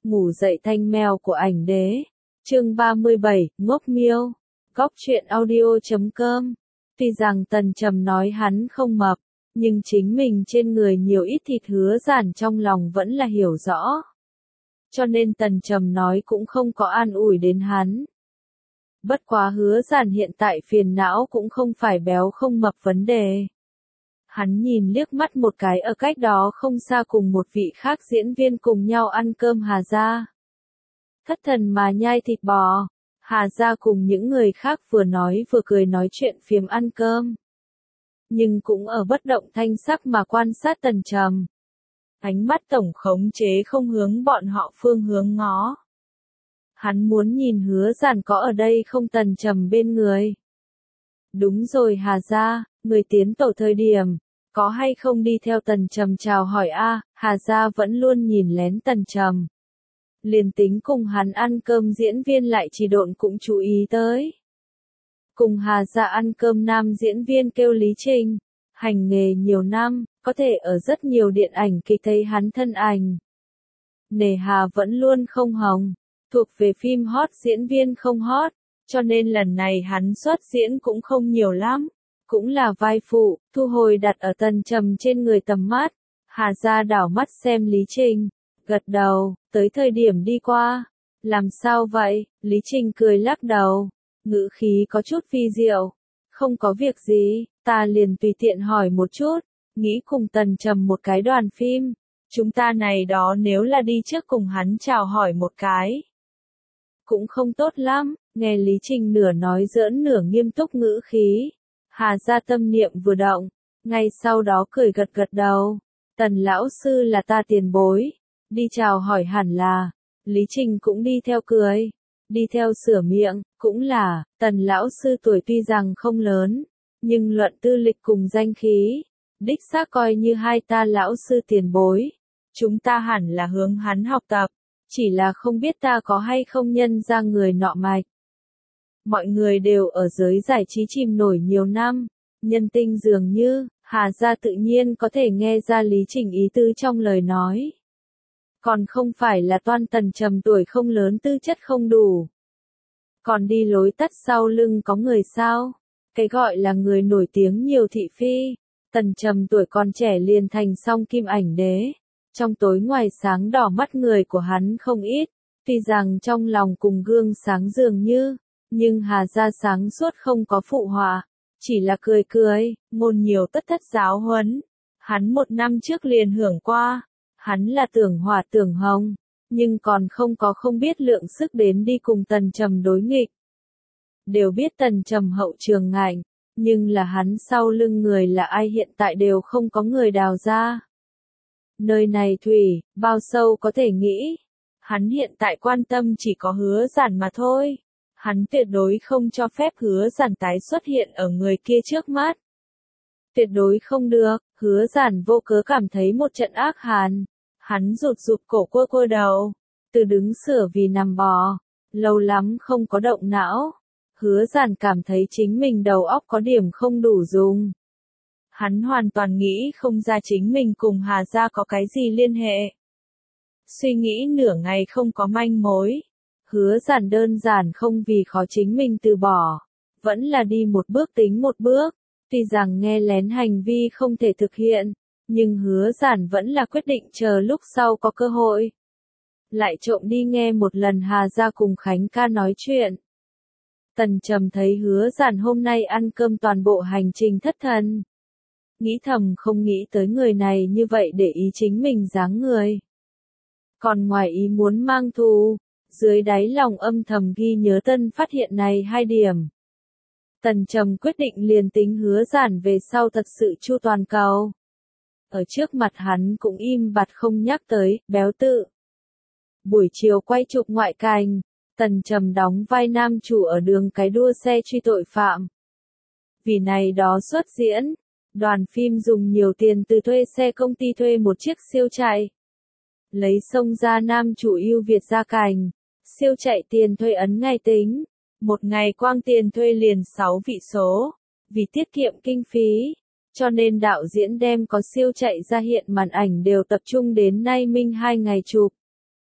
Ngủ dậy thanh mèo của ảnh đế. Chương 37, Ngốc Miêu. Góc truyện audio.com. Tuy rằng Tần Trầm nói hắn không mập, nhưng chính mình trên người nhiều ít thịt Hứa Giản trong lòng vẫn là hiểu rõ. Cho nên Tần Trầm nói cũng không có an ủi đến hắn. Bất quá Hứa Giản hiện tại phiền não cũng không phải béo không mập vấn đề. Hắn nhìn liếc mắt một cái ở cách đó không xa cùng một vị khác diễn viên cùng nhau ăn cơm Hà Gia. Thất thần mà nhai thịt bò, Hà Gia cùng những người khác vừa nói vừa cười nói chuyện phiếm ăn cơm. Nhưng cũng ở bất động thanh sắc mà quan sát Tần Trầm. Ánh mắt tổng khống chế không hướng bọn họ phương hướng ngó. Hắn muốn nhìn Hứa Giản có ở đây không Tần Trầm bên người. Đúng rồi Hà Gia, người tiến tổ thời điểm, có hay không đi theo Tần Trầm chào hỏi a? Hà Gia vẫn luôn nhìn lén Tần Trầm. Liền tính cùng hắn ăn cơm diễn viên lại chỉ độn cũng chú ý tới. Cùng Hà Gia ăn cơm nam diễn viên kêu Lý Trình, hành nghề nhiều năm, có thể ở rất nhiều điện ảnh kịch thấy hắn thân ảnh. Nề hà vẫn luôn không hồng, thuộc về phim hot diễn viên không hot, cho nên lần này hắn xuất diễn cũng không nhiều lắm. Cũng là vai phụ, thu hồi đặt ở Tần Trầm trên người tầm mắt. Hà Gia đảo mắt xem Lý Trình, gật đầu, tới thời điểm đi qua. Làm sao vậy? Lý Trình cười lắc đầu, ngữ khí có chút phi diệu. Không có việc gì, ta liền tùy tiện hỏi một chút, nghĩ cùng Tần Trầm một cái đoàn phim. Chúng ta này đó nếu là đi trước cùng hắn chào hỏi một cái. Cũng không tốt lắm, nghe Lý Trình nửa nói giỡn nửa nghiêm túc ngữ khí. Hà Gia tâm niệm vừa động, ngay sau đó cười gật gật đầu. Tần lão sư là ta tiền bối, đi chào hỏi hẳn là. Lý Trình cũng đi theo cười, đi theo sửa miệng, cũng là, Tần lão sư tuổi tuy rằng không lớn, nhưng luận tư lịch cùng danh khí, đích xác coi như hai ta lão sư tiền bối. Chúng ta hẳn là hướng hắn học tập, chỉ là không biết ta có hay không nhân ra người nọ mạch. Mọi người đều ở giới giải trí chìm nổi nhiều năm, nhân tinh dường như, Hà Gia tự nhiên có thể nghe ra Lý Trình ý tứ trong lời nói. Còn không phải là toan Tần Trầm tuổi không lớn tư chất không đủ. Còn đi lối tắt sau lưng có người sao? Cái gọi là người nổi tiếng nhiều thị phi. Tần Trầm tuổi còn trẻ liền thành song kim ảnh đế. Trong tối ngoài sáng đỏ mắt người của hắn không ít, tuy rằng trong lòng cùng gương sáng dường như. Nhưng Hà Gia sáng suốt không có phụ họa, chỉ là cười cười, ngôn nhiều tất thất giáo huấn. Hắn 1 năm trước liền hưởng qua, hắn là tưởng hỏa tưởng hồng, nhưng còn không biết lượng sức đến đi cùng Tần Trầm đối nghịch. Đều biết Tần Trầm hậu trường ngạnh, nhưng là hắn sau lưng người là ai hiện tại đều không có người đào ra. Nơi này thủy, bao sâu có thể nghĩ, hắn hiện tại quan tâm chỉ có Hứa Giản mà thôi. Hắn tuyệt đối không cho phép Hứa Giản tái xuất hiện ở người kia trước mắt. Tuyệt đối không được, Hứa Giản vô cớ cảm thấy một trận ác hàn. Hắn rụt rụt cổ cua đầu, từ đứng sửa vì nằm bò, lâu lắm không có động não. Hứa Giản cảm thấy chính mình đầu óc có điểm không đủ dùng. Hắn hoàn toàn nghĩ không ra chính mình cùng Hà Gia có cái gì liên hệ. Suy nghĩ nửa ngày không có manh mối. Hứa Giản đơn giản không vì khó chính mình từ bỏ, vẫn là đi một bước tính một bước, tuy rằng nghe lén hành vi không thể thực hiện, nhưng Hứa Giản vẫn là quyết định chờ lúc sau có cơ hội. Lại trộm đi nghe một lần Hà Gia cùng Khánh ca nói chuyện. Tần Trầm thấy Hứa Giản hôm nay ăn cơm toàn bộ hành trình thất thần. Nghĩ thầm không nghĩ tới người này như vậy để ý chính mình dáng người. Còn ngoài ý muốn mang thù. Dưới đáy lòng âm thầm ghi nhớ tân phát hiện này 2 điểm. Tần Trầm quyết định liền tính Hứa Giản về sau thật sự chu toàn cầu. Ở trước mặt hắn cũng im bặt không nhắc tới, béo tự. Buổi chiều quay chụp ngoại cảnh, Tần Trầm đóng vai nam chủ ở đường cái đua xe truy tội phạm. Vì này đó xuất diễn, đoàn phim dùng nhiều tiền từ thuê xe công ty thuê một chiếc siêu chạy. Lấy xông ra nam chủ ưu Việt ra cảnh. Siêu chạy tiền thuê ấn ngày tính, một ngày quang tiền thuê liền 6 vị số, vì tiết kiệm kinh phí, cho nên đạo diễn đem có siêu chạy ra hiện màn ảnh đều tập trung đến nay minh 2 ngày chụp.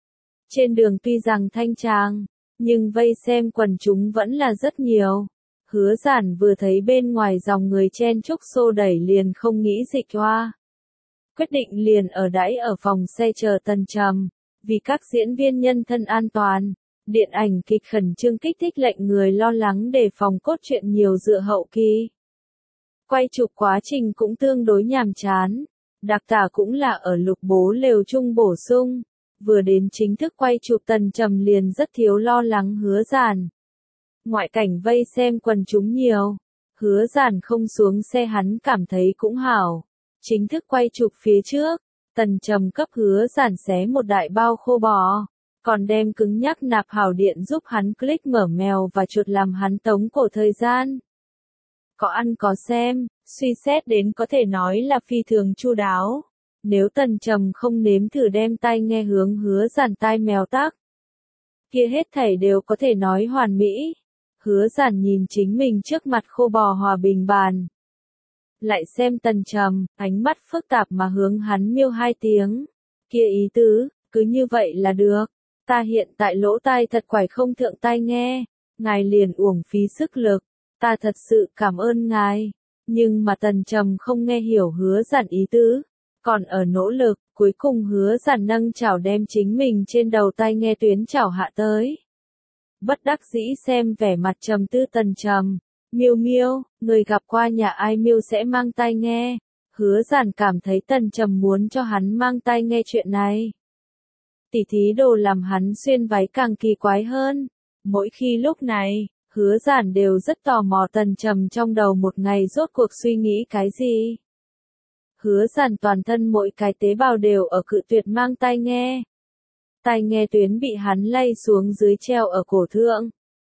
Trên đường tuy rằng thanh tràng, nhưng vây xem quần chúng vẫn là rất nhiều. Hứa Giản vừa thấy bên ngoài dòng người chen chúc xô đẩy liền không nghĩ dịch hoa. Quyết định liền ở đãi ở phòng xe chờ Tần Trầm, vì các diễn viên nhân thân an toàn. Điện ảnh kịch khẩn trương kích thích lệnh người lo lắng đề phòng cốt truyện nhiều dựa hậu kỳ. Quay chụp quá trình cũng tương đối nhàm chán. Đặc tả cũng là ở Lục Bố Lều Chung bổ sung. Vừa đến chính thức quay chụp Tần Trầm liền rất thiếu lo lắng Hứa Giản. Ngoại cảnh vây xem quần chúng nhiều. Hứa Giản không xuống xe hắn cảm thấy cũng hảo. Chính thức quay chụp phía trước, Tần Trầm cấp Hứa Giản xé một đại bao khô bò. Còn đem cứng nhắc nạp hảo điện giúp hắn click mở mèo và chuột làm hắn tống cổ thời gian. Có ăn có xem, suy xét đến có thể nói là phi thường chu đáo. Nếu Tần Trầm không nếm thử đem tai nghe hướng Hứa Giản tai mèo tắc, kia hết thảy đều có thể nói hoàn mỹ. Hứa Giản nhìn chính mình trước mặt khô bò hòa bình bàn. Lại xem Tần Trầm, ánh mắt phức tạp mà hướng hắn miêu hai tiếng. Kia ý tứ, cứ như vậy là được. Ta hiện tại lỗ tai thật quải không thượng tai nghe. Ngài liền uổng phí sức lực. Ta thật sự cảm ơn ngài. Nhưng mà Tần Trầm không nghe hiểu Hứa Giản ý tứ. Còn ở nỗ lực, cuối cùng Hứa Giản nâng chảo đem chính mình trên đầu tai nghe tuyến chảo hạ tới. Bất đắc dĩ xem vẻ mặt trầm tư Tần Trầm. Miêu miêu, người gặp qua nhà ai miêu sẽ mang tai nghe. Hứa Giản cảm thấy Tần Trầm muốn cho hắn mang tai nghe chuyện này. Tỉ thí đồ làm hắn xuyên váy càng kỳ quái hơn. Mỗi khi lúc này, Hứa Giản đều rất tò mò Tần Trầm trong đầu một ngày rốt cuộc suy nghĩ cái gì. Hứa Giản toàn thân mỗi cái tế bào đều ở cự tuyệt mang tai nghe. Tai nghe tuyến bị hắn lay xuống dưới treo ở cổ thượng.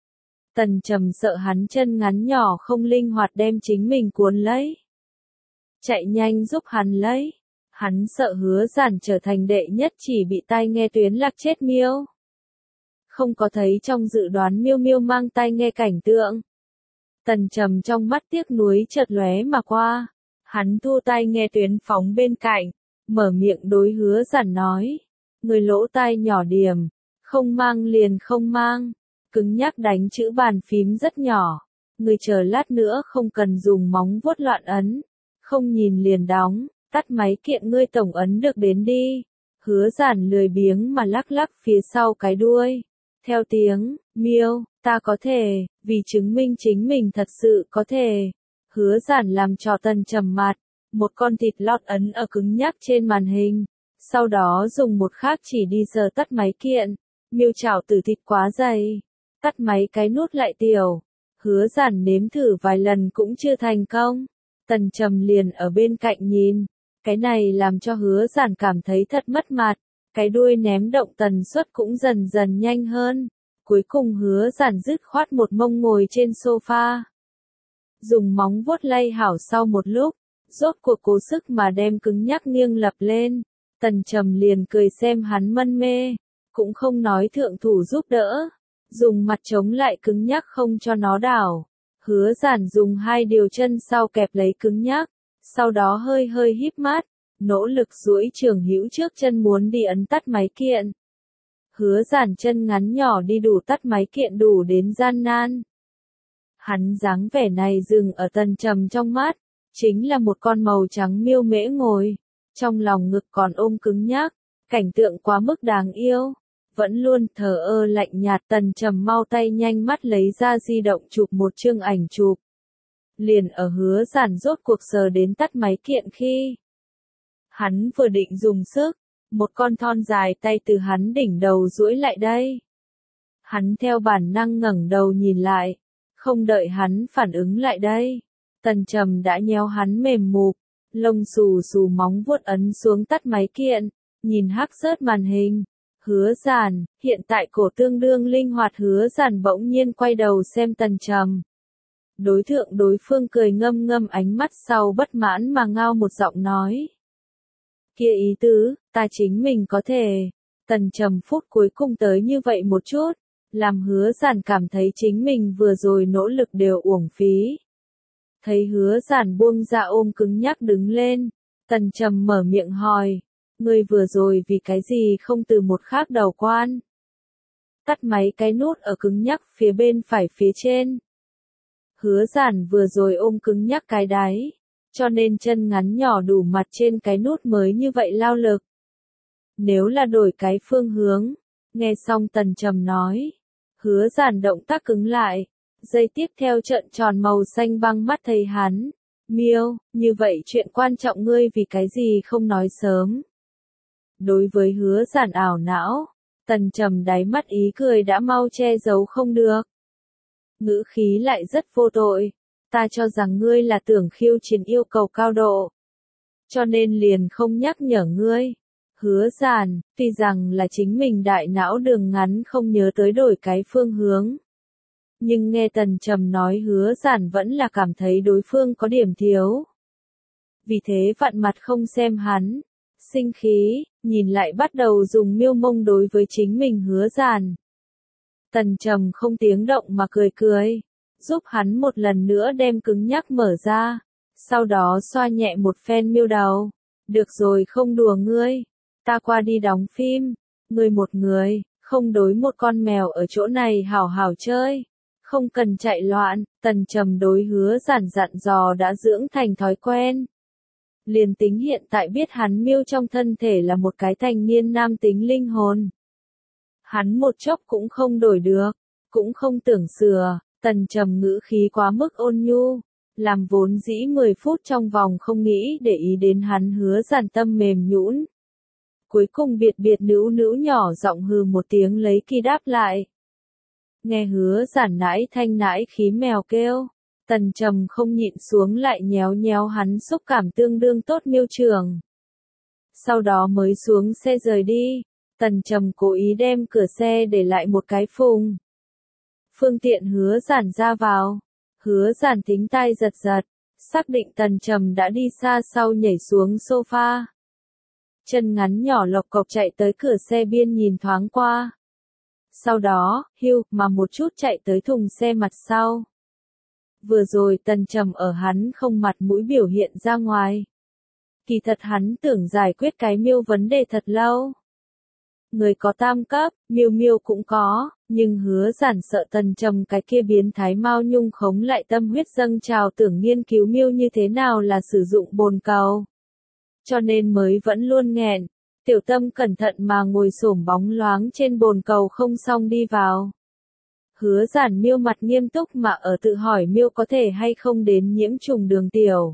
Tần Trầm sợ hắn chân ngắn nhỏ không linh hoạt đem chính mình cuốn lấy. Chạy nhanh giúp hắn lấy. Hắn sợ Hứa Giản trở thành đệ nhất chỉ bị tai nghe tuyến lạc chết miêu. Không có thấy trong dự đoán miêu miêu mang tai nghe cảnh tượng. Tần Trầm trong mắt tiếc nuối chợt lóe mà qua. Hắn thu tai nghe tuyến phóng bên cạnh, mở miệng đối Hứa Giản nói. Người lỗ tai nhỏ điểm, không mang liền không mang. Cứng nhắc đánh chữ bàn phím rất nhỏ. Người chờ lát nữa không cần dùng móng vuốt loạn ấn. Không nhìn liền đóng, tắt máy kiện ngươi tổng ấn được đến đi. Hứa Giản lười biếng mà lắc lắc phía sau cái đuôi. Theo tiếng, miêu, ta có thể, vì chứng minh chính mình thật sự có thể. Hứa Giản làm trò Tần Trầm mặt, một con thịt lót ấn ở cứng nhắc trên màn hình. Sau đó dùng một khác chỉ đi sờ tắt máy kiện. Miêu chảo tử thịt quá dày. Tắt máy cái nút lại tiểu. Hứa Giản nếm thử vài lần cũng chưa thành công. Tần Trầm liền ở bên cạnh nhìn. Cái này làm cho Hứa Giản cảm thấy thật mất mặt. Cái đuôi ném động tần suất cũng dần dần nhanh hơn. Cuối cùng Hứa Giản dứt khoát một mông ngồi trên sofa. Dùng móng vuốt lay hảo sau một lúc. Rốt cuộc cố sức mà đem cứng nhắc nghiêng lập lên. Tần Trầm liền cười xem hắn mân mê. Cũng không nói thượng thủ giúp đỡ. Dùng mặt chống lại cứng nhắc không cho nó đảo. Hứa Giản dùng hai điều chân sau kẹp lấy cứng nhắc. Sau đó hơi hơi híp mắt. Nỗ lực duỗi trường hữu trước chân muốn đi ấn tắt máy kiện. Hứa Giản chân ngắn nhỏ đi đủ tắt máy kiện đủ đến gian nan. Hắn dáng vẻ này dừng ở Tần Trầm trong mắt. Chính là một con màu trắng miêu mễ ngồi. Trong lòng ngực còn ôm cứng nhắc. Cảnh tượng quá mức đáng yêu. Vẫn luôn thờ ơ lạnh nhạt Tần Trầm mau tay nhanh mắt lấy ra di động chụp một chương ảnh chụp. Liền ở Hứa Giản rốt cuộc sờ đến tắt máy kiện khi. Hắn vừa định dùng sức. Một con thon dài tay từ hắn đỉnh đầu duỗi lại đây. Hắn theo bản năng ngẩng đầu nhìn lại. Không đợi hắn phản ứng lại đây. Tần Trầm đã nhéo hắn mềm mụp. Lông xù xù móng vuốt ấn xuống tắt máy kiện. Nhìn hắc rớt màn hình. Hứa Giản, hiện tại cổ tương đương linh hoạt. Hứa Giản bỗng nhiên quay đầu xem Tần Trầm. Đối thượng đối phương cười ngâm ngâm ánh mắt sau bất mãn mà ngao một giọng nói. Kia ý tứ, ta chính mình có thể. Tần Trầm phút cuối cùng tới như vậy một chút. Làm Hứa Giản cảm thấy chính mình vừa rồi nỗ lực đều uổng phí. Thấy Hứa Giản buông ra ôm cứng nhắc đứng lên. Tần Trầm mở miệng hỏi. ngươi vừa rồi vì cái gì không từ một khác đầu quan. Tắt máy cái nút ở cứng nhắc phía bên phải phía trên. Hứa Giản vừa rồi ôm cứng nhắc cái đáy, cho nên chân ngắn nhỏ đủ mặt trên cái nút mới như vậy lao lực. Nếu là đổi cái phương hướng, nghe xong Tần Trầm nói, Hứa Giản động tác cứng lại, giây tiếp theo trợn tròn màu xanh băng mắt thấy hắn. Miêu, như vậy chuyện quan trọng ngươi vì cái gì không nói sớm. Đối với Hứa Giản ảo não, Tần Trầm đáy mắt ý cười đã mau che giấu không được. Ngữ khí lại rất vô tội, ta cho rằng ngươi là tưởng khiêu chiến yêu cầu cao độ. Cho nên liền không nhắc nhở ngươi. Hứa Giản, tuy rằng là chính mình đại não đường ngắn không nhớ tới đổi cái phương hướng. Nhưng nghe Tần Trầm nói Hứa Giản vẫn là cảm thấy đối phương có điểm thiếu. Vì thế vặn mặt không xem hắn, sinh khí, nhìn lại bắt đầu dùng miêu mông đối với chính mình Hứa Giản. Tần Trầm không tiếng động mà cười cười, giúp hắn một lần nữa đem cứng nhắc mở ra, sau đó xoa nhẹ một phen miêu đầu. Được rồi không đùa ngươi, ta qua đi đóng phim, ngươi một người, không đối một con mèo ở chỗ này hảo hảo chơi. Không cần chạy loạn, Tần Trầm đối Hứa Giản dặn dò đã dưỡng thành thói quen. Liền tính hiện tại biết hắn miêu trong thân thể là một cái thành niên nam tính linh hồn. Hắn một chốc cũng không đổi được, cũng không tưởng sửa, Tần Trầm ngữ khí quá mức ôn nhu, làm vốn dĩ 10 phút trong vòng không nghĩ để ý đến hắn Hứa Giản tâm mềm nhũn. Cuối cùng biệt biệt nữu nữu nhỏ giọng hừ một tiếng lấy kỳ đáp lại. Nghe Hứa Giản nãi thanh nãi khí mèo kêu, Tần Trầm không nhịn xuống lại nhéo nhéo hắn xúc cảm tương đương tốt miêu trường. Sau đó mới xuống xe rời đi, Tần Trầm cố ý đem cửa xe để lại một cái phùng. Phương tiện Hứa Giản ra vào, Hứa Giản thính tai giật giật, xác định Tần Trầm đã đi xa sau nhảy xuống sofa. Chân ngắn nhỏ lộc cộc chạy tới cửa xe biên nhìn thoáng qua. Sau đó, hưu, mà một chút chạy tới thùng xe mặt sau. Vừa rồi Tần Trầm ở hắn không mặt mũi biểu hiện ra ngoài. Kỳ thật hắn tưởng giải quyết cái miêu vấn đề thật lâu. Người có tam cấp, miêu miêu cũng có, nhưng Hứa Giản sợ Tần Trầm cái kia biến thái Mao Nhung khống lại tâm huyết dâng trào tưởng nghiên cứu miêu như thế nào là sử dụng bồn cầu. Cho nên mới vẫn luôn nghẹn. Tiểu Tâm cẩn thận mà ngồi xổm bóng loáng trên bồn cầu không xong đi vào. Hứa Giản miêu mặt nghiêm túc mà ở tự hỏi miêu có thể hay không đến nhiễm trùng đường tiểu.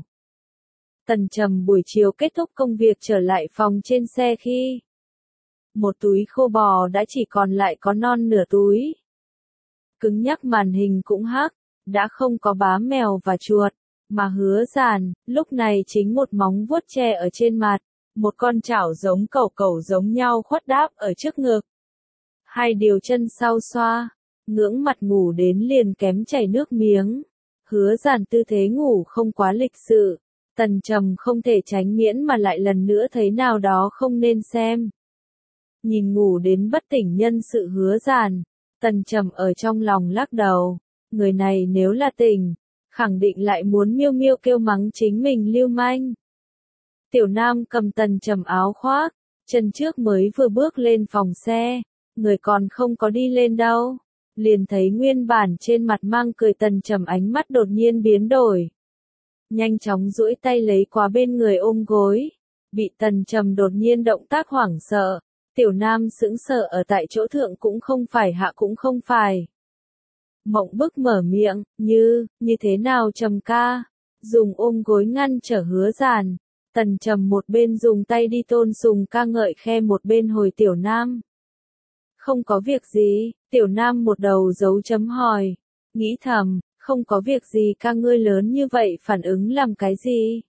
Tần Trầm buổi chiều kết thúc công việc trở lại phòng trên xe khi một túi khô bò đã chỉ còn lại có non nửa túi. Cứng nhắc màn hình cũng hắc, đã không có bám mèo và chuột, mà Hứa Giản lúc này chính một móng vuốt che ở trên mặt. Một con chảo giống cẩu cẩu giống nhau khuất đáp ở trước ngực. Hai điều chân sau xoa, ngưỡng mặt ngủ đến liền kém chảy nước miếng. Hứa Giản tư thế ngủ không quá lịch sự, Tần Trầm không thể tránh miễn mà lại lần nữa thấy nào đó không nên xem. Nhìn ngủ đến bất tỉnh nhân sự Hứa Giản, Tần Trầm ở trong lòng lắc đầu, người này nếu là tỉnh, khẳng định lại muốn miêu miêu kêu mắng chính mình lưu manh. Tiểu Nam cầm Tần Trầm áo khoác, chân trước mới vừa bước lên phòng xe, người còn không có đi lên đâu, liền thấy nguyên bản trên mặt mang cười Tần Trầm ánh mắt đột nhiên biến đổi. Nhanh chóng duỗi tay lấy qua bên người ôm gối, bị Tần Trầm đột nhiên động tác hoảng sợ, Tiểu Nam sững sờ ở tại chỗ thượng cũng không phải hạ cũng không phải. Mộng bức mở miệng, như thế nào Trầm ca, dùng ôm gối ngăn trở Hứa Giản. Tần Trầm một bên dùng tay đi tôn sùng ca ngợi khe một bên hồi Tiểu Nam. Không có việc gì, Tiểu Nam một đầu dấu chấm hỏi, nghĩ thầm, không có việc gì ca ngươi lớn như vậy phản ứng làm cái gì.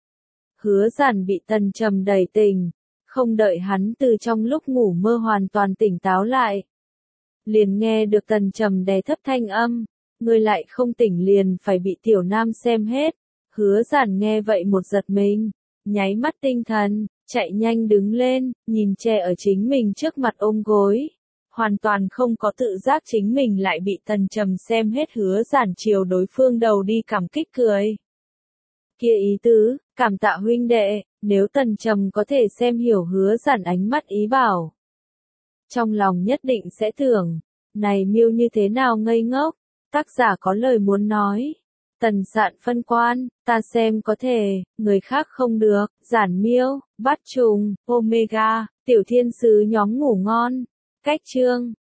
Hứa Giản bị Tần Trầm đẩy tỉnh, không đợi hắn từ trong lúc ngủ mơ hoàn toàn tỉnh táo lại. Liền nghe được Tần Trầm đè thấp thanh âm, ngươi lại không tỉnh liền phải bị Tiểu Nam xem hết. Hứa Giản nghe vậy một giật mình. Nháy mắt tinh thần, chạy nhanh đứng lên, nhìn che ở chính mình trước mặt ôm gối. Hoàn toàn không có tự giác chính mình lại bị Tần Trầm xem hết. Hứa Giản chiều đối phương đầu đi cảm kích cười. kia ý tứ, cảm tạ huynh đệ, nếu Tần Trầm có thể xem hiểu Hứa Giản ánh mắt ý bảo. Trong lòng nhất định sẽ tưởng, này Miêu như thế nào ngây ngốc, tác giả có lời muốn nói. Tần Sạn phân quan, ta xem có thể, người khác không được, Giản Miêu, Bát Trùng, Omega, tiểu thiên sứ nhóm ngủ ngon. Cách chương